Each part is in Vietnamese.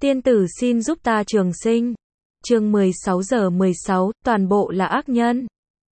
Tiên tử xin giúp ta trường sinh. Chương 16:16, toàn bộ là ác nhân.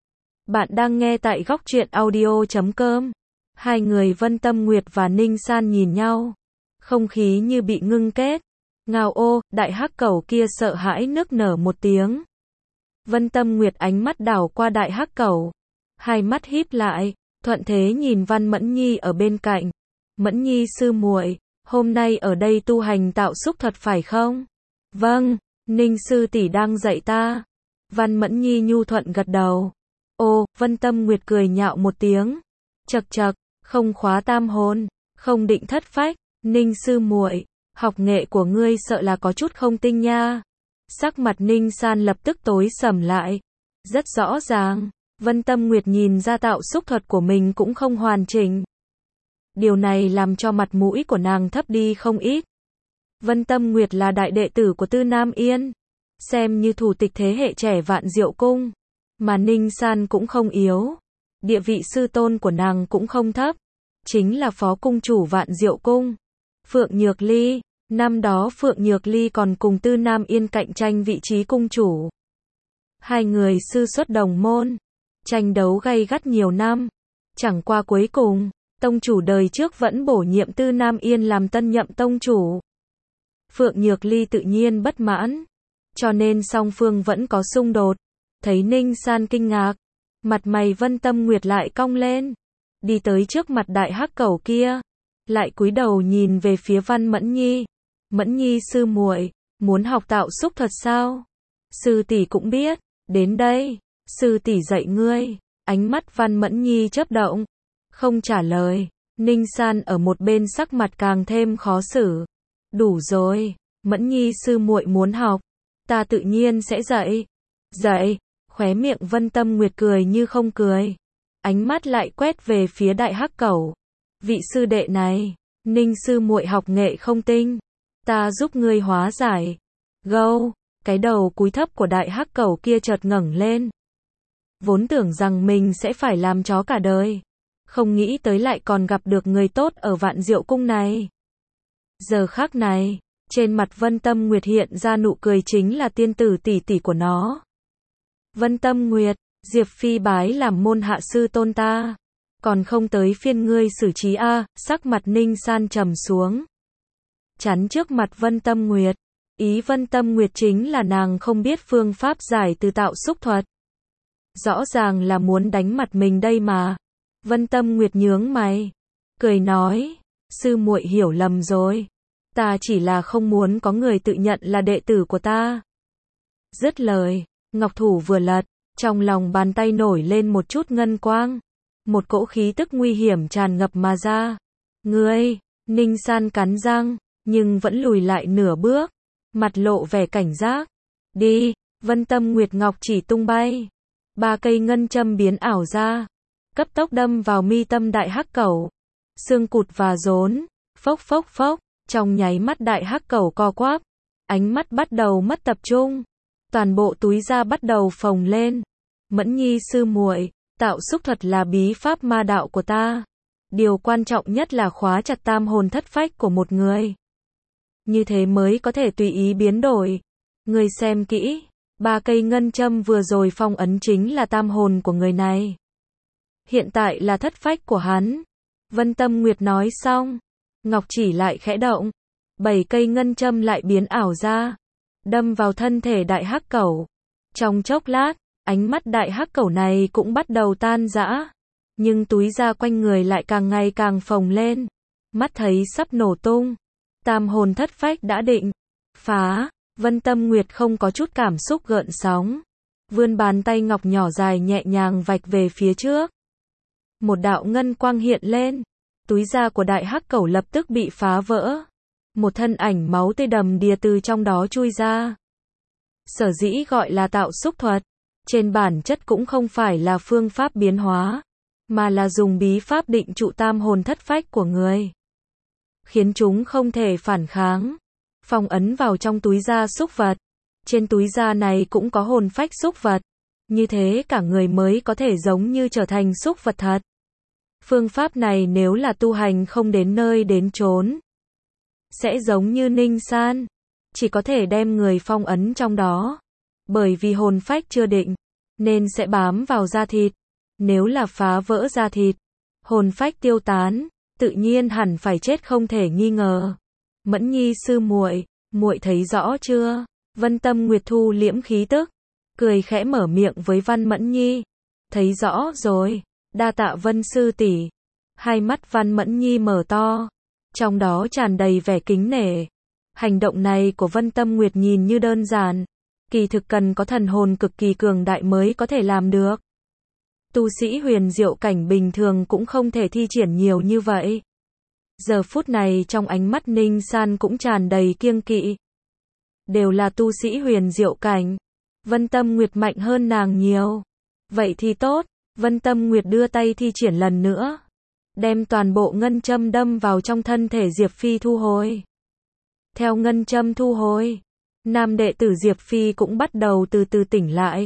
Bạn đang nghe tại góc truyện audio.com. Hai người Vân Tâm Nguyệt và Ninh San nhìn nhau. Không khí như bị ngưng kết. Ngao ô, đại hắc cẩu kia sợ hãi nức nở một tiếng. Vân Tâm Nguyệt ánh mắt đảo qua đại hắc cẩu. Hai mắt híp lại, thuận thế nhìn Văn Mẫn Nhi ở bên cạnh. Mẫn Nhi sư muội, hôm nay ở đây tu hành tạo xúc thuật phải không? Vâng, Ninh sư tỷ đang dạy ta. Văn Mẫn Nhi nhu thuận gật đầu. Ô, Vân Tâm Nguyệt cười nhạo một tiếng. Chậc chậc, không khóa tam hồn, không định thất phách, Ninh sư muội, học nghệ của ngươi sợ là có chút không tinh nha. Sắc mặt Ninh San lập tức tối sầm lại. Rất rõ ràng, Vân Tâm Nguyệt nhìn ra tạo xúc thuật của mình cũng không hoàn chỉnh. Điều này làm cho mặt mũi của nàng thấp đi không ít. Vân Tâm Nguyệt là đại đệ tử của Tư Nam Yên, xem như thủ tịch thế hệ trẻ Vạn Diệu Cung, mà Ninh San cũng không yếu. Địa vị sư tôn của nàng cũng không thấp, chính là phó cung chủ Vạn Diệu Cung, Phượng Nhược Ly. Năm đó Phượng Nhược Ly còn cùng Tư Nam Yên cạnh tranh vị trí cung chủ. Hai người sư xuất đồng môn, tranh đấu gay gắt nhiều năm. Chẳng qua cuối cùng, tông chủ đời trước vẫn bổ nhiệm Tư Nam Yên làm tân nhậm tông chủ. Phượng Nhược Ly tự nhiên bất mãn, cho nên song phương vẫn có xung đột. Thấy Ninh San kinh ngạc, mặt mày Vân Tâm Nguyệt lại cong lên, đi tới trước mặt đại hắc cẩu kia, lại cúi đầu nhìn về phía Văn Mẫn Nhi. Mẫn Nhi sư muội, muốn học tạo xúc thuật sao? Sư tỷ cũng biết, đến đây, sư tỷ dạy ngươi. Ánh mắt Văn Mẫn Nhi chớp động, không trả lời. Ninh San ở một bên sắc mặt càng thêm khó xử. Đủ rồi, Mẫn Nhi sư muội muốn học, ta tự nhiên sẽ dạy. Dạy, khóe miệng Vân Tâm Nguyệt cười như không cười. Ánh mắt lại quét về phía đại hắc cẩu. Vị sư đệ này, Ninh sư muội học nghệ không tinh, ta giúp ngươi hóa giải. Gâu, cái đầu cúi thấp của đại hắc cẩu kia chợt ngẩng lên. Vốn tưởng rằng mình sẽ phải làm chó cả đời, không nghĩ tới lại còn gặp được người tốt ở Vạn Diệu Cung này. Giờ khắc này, trên mặt Vân Tâm Nguyệt hiện ra nụ cười, chính là tiên tử tỷ tỷ của nó. Vân Tâm Nguyệt, Diệp Phi bái làm môn hạ sư tôn ta, còn không tới phiên ngươi xử trí a. Sắc mặt Ninh San trầm xuống, chắn trước mặt Vân Tâm Nguyệt. Ý Vân Tâm Nguyệt chính là nàng không biết phương pháp giải từ tạo xúc thuật. Rõ ràng là muốn đánh mặt mình đây mà. Vân Tâm Nguyệt nhướng mày, cười nói, sư muội hiểu lầm rồi. Ta chỉ là không muốn có người tự nhận là đệ tử của ta. Dứt lời, ngọc thủ vừa lật, trong lòng bàn tay nổi lên một chút ngân quang. Một cỗ khí tức nguy hiểm tràn ngập mà ra. Ngươi, Ninh San cắn răng, nhưng vẫn lùi lại nửa bước, mặt lộ vẻ cảnh giác. Đi, Vân Tâm Nguyệt ngọc chỉ tung bay. 3 cây ngân châm biến ảo ra, cấp tốc đâm vào mi tâm đại hắc cẩu. Xương cụt và rốn, phốc phốc phốc, trong nháy mắt đại hắc cẩu co quắp, ánh mắt bắt đầu mất tập trung, toàn bộ túi da bắt đầu phồng lên. Mẫn Nhi sư muội, tạo xúc thuật là bí pháp ma đạo của ta. Điều quan trọng nhất là khóa chặt tam hồn thất phách của một người. Như thế mới có thể tùy ý biến đổi. Người xem kỹ, 3 cây ngân châm vừa rồi phong ấn chính là tam hồn của người này. Hiện tại là thất phách của hắn. Vân Tâm Nguyệt nói xong, ngọc chỉ lại khẽ động, 7 cây ngân châm lại biến ảo ra, đâm vào thân thể đại hắc cẩu. Trong chốc lát, ánh mắt đại hắc cẩu này cũng bắt đầu tan rã, nhưng túi da quanh người lại càng ngày càng phồng lên, mắt thấy sắp nổ tung. Tam hồn thất phách đã định phá. Vân Tâm Nguyệt không có chút cảm xúc gợn sóng, vươn bàn tay ngọc nhỏ dài nhẹ nhàng vạch về phía trước. Một đạo ngân quang hiện lên, túi da của đại hắc cẩu lập tức bị phá vỡ. Một thân ảnh máu tươi đầm đìa từ trong đó chui ra. Sở dĩ gọi là tạo xúc thuật, trên bản chất cũng không phải là phương pháp biến hóa, mà là dùng bí pháp định trụ tam hồn thất phách của người, khiến chúng không thể phản kháng, phong ấn vào trong túi da xúc vật. Trên túi da này cũng có hồn phách xúc vật, như thế cả người mới có thể giống như trở thành xúc vật thật. Phương pháp này nếu là tu hành không đến nơi đến chốn, sẽ giống như Ninh San, chỉ có thể đem người phong ấn trong đó. Bởi vì hồn phách chưa định, nên sẽ bám vào da thịt. Nếu là phá vỡ da thịt, hồn phách tiêu tán, tự nhiên hẳn phải chết không thể nghi ngờ. Mẫn Nhi sư muội, muội thấy rõ chưa? Vân Tâm Nguyệt thu liễm khí tức, cười khẽ mở miệng với Văn Mẫn Nhi. Thấy rõ rồi, đa tạ Vân sư tỷ. Hai mắt Văn Mẫn Nhi mở to, trong đó tràn đầy vẻ kính nể. Hành động này của Vân Tâm Nguyệt nhìn như đơn giản, kỳ thực cần có thần hồn cực kỳ cường đại mới có thể làm được. Tu sĩ huyền diệu cảnh bình thường cũng không thể thi triển nhiều như vậy. Giờ phút này trong ánh mắt Ninh San cũng tràn đầy kiêng kỵ. Đều là tu sĩ huyền diệu cảnh. Vân Tâm Nguyệt mạnh hơn nàng nhiều. Vậy thì tốt, Vân Tâm Nguyệt đưa tay thi triển lần nữa. Đem toàn bộ ngân châm đâm vào trong thân thể Diệp Phi thu hồi. Theo ngân châm thu hồi, nam đệ tử Diệp Phi cũng bắt đầu từ từ tỉnh lại.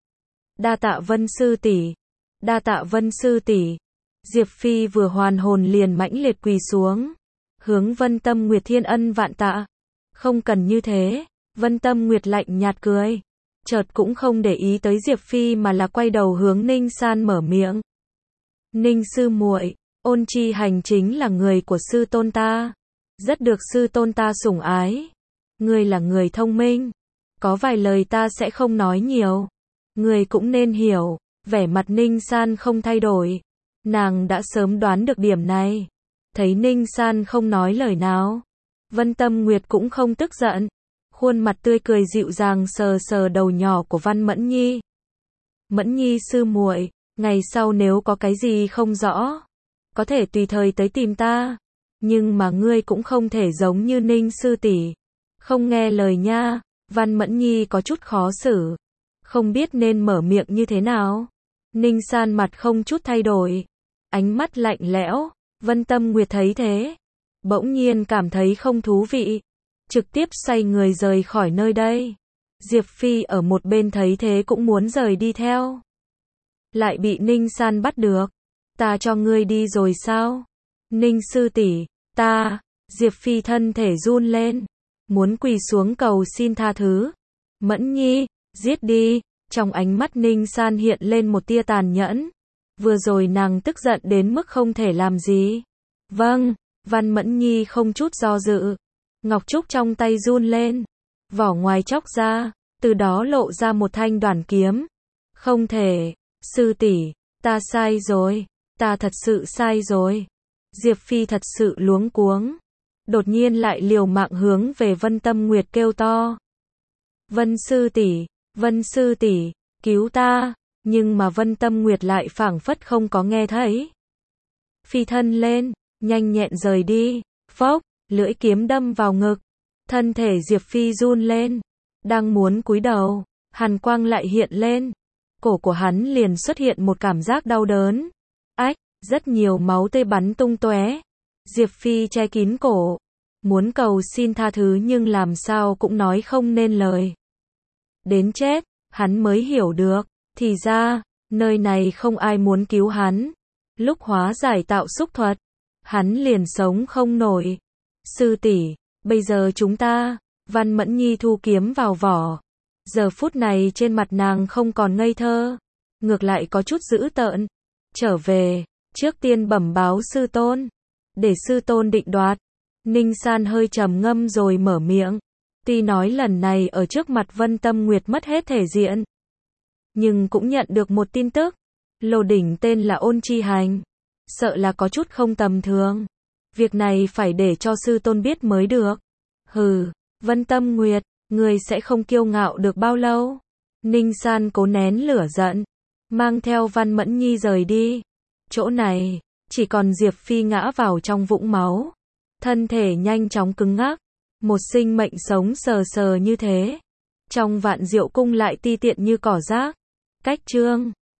Đa tạ Vân sư tỷ, đa tạ Vân sư tỷ. Diệp Phi vừa hoàn hồn liền mãnh liệt quỳ xuống, hướng Vân Tâm Nguyệt thiên ân vạn tạ. Không cần như thế. Vân Tâm Nguyệt lạnh nhạt cười, chợt cũng không để ý tới Diệp Phi mà là quay đầu hướng Ninh San mở miệng. Ninh sư muội, Ôn Chi Hành chính là người của sư tôn ta, rất được sư tôn ta sủng ái. Ngươi là người thông minh, có vài lời ta sẽ không nói nhiều, ngươi cũng nên hiểu. Vẻ mặt Ninh San không thay đổi, nàng đã sớm đoán được điểm này. Thấy Ninh San không nói lời nào, Vân Tâm Nguyệt cũng không tức giận, khuôn mặt tươi cười dịu dàng sờ sờ đầu nhỏ của Văn Mẫn Nhi. Mẫn Nhi sư muội, ngày sau nếu có cái gì không rõ, có thể tùy thời tới tìm ta, nhưng mà ngươi cũng không thể giống như Ninh sư tỷ, không nghe lời nha. Văn Mẫn Nhi có chút khó xử, không biết nên mở miệng như thế nào. Ninh San mặt không chút thay đổi, ánh mắt lạnh lẽo. Vân Tâm Nguyệt thấy thế, bỗng nhiên cảm thấy không thú vị, trực tiếp xoay người rời khỏi nơi đây. Diệp Phi ở một bên thấy thế cũng muốn rời đi theo, lại bị Ninh San bắt được. Ta cho ngươi đi rồi sao? Ninh sư tỷ, ta. Diệp Phi thân thể run lên, muốn quỳ xuống cầu xin tha thứ. Mẫn Nhi, giết đi. Trong ánh mắt Ninh San hiện lên một tia tàn nhẫn. Vừa rồi nàng tức giận đến mức không thể làm gì. Vâng. Văn Mẫn Nhi không chút do dự, ngọc trúc trong tay run lên, vỏ ngoài chóc ra, từ đó lộ ra một thanh đoản kiếm. Không thể, sư tỷ, ta sai rồi, ta thật sự sai rồi. Diệp Phi thật sự luống cuống, đột nhiên lại liều mạng hướng về Vân Tâm Nguyệt kêu to. Vân sư tỷ, cứu ta, nhưng mà Vân Tâm Nguyệt lại phảng phất không có nghe thấy. Phi thân lên, nhanh nhẹn rời đi. Phốc, lưỡi kiếm đâm vào ngực, thân thể Diệp Phi run lên, đang muốn cúi đầu, hàn quang lại hiện lên, cổ của hắn liền xuất hiện một cảm giác đau đớn. Ách, rất nhiều máu tươi bắn tung tóe. Diệp Phi che kín cổ, muốn cầu xin tha thứ nhưng làm sao cũng nói không nên lời. Đến chết, hắn mới hiểu được, thì ra, nơi này không ai muốn cứu hắn. Lúc hóa giải tạo xúc thuật, hắn liền sống không nổi. Sư tỷ, bây giờ chúng ta. Văn Mẫn Nhi thu kiếm vào vỏ. Giờ phút này trên mặt nàng không còn ngây thơ, ngược lại có chút dữ tợn. Trở về, trước tiên bẩm báo sư tôn, để sư tôn định đoạt. Ninh San hơi trầm ngâm rồi mở miệng. Tuy nói lần này ở trước mặt Vân Tâm Nguyệt mất hết thể diện, nhưng cũng nhận được một tin tức. Lô đỉnh tên là Ôn Chi Hành, sợ là có chút không tầm thường. Việc này phải để cho sư tôn biết mới được. Hừ, Vân Tâm Nguyệt, người sẽ không kiêu ngạo được bao lâu. Ninh San cố nén lửa giận, mang theo Văn Mẫn Nhi rời đi. Chỗ này, chỉ còn Diệp Phi ngã vào trong vũng máu. Thân thể nhanh chóng cứng ngắc. Một sinh mệnh sống sờ sờ như thế, trong Vạn Diệu Cung lại ti tiện như cỏ rác. Cách chương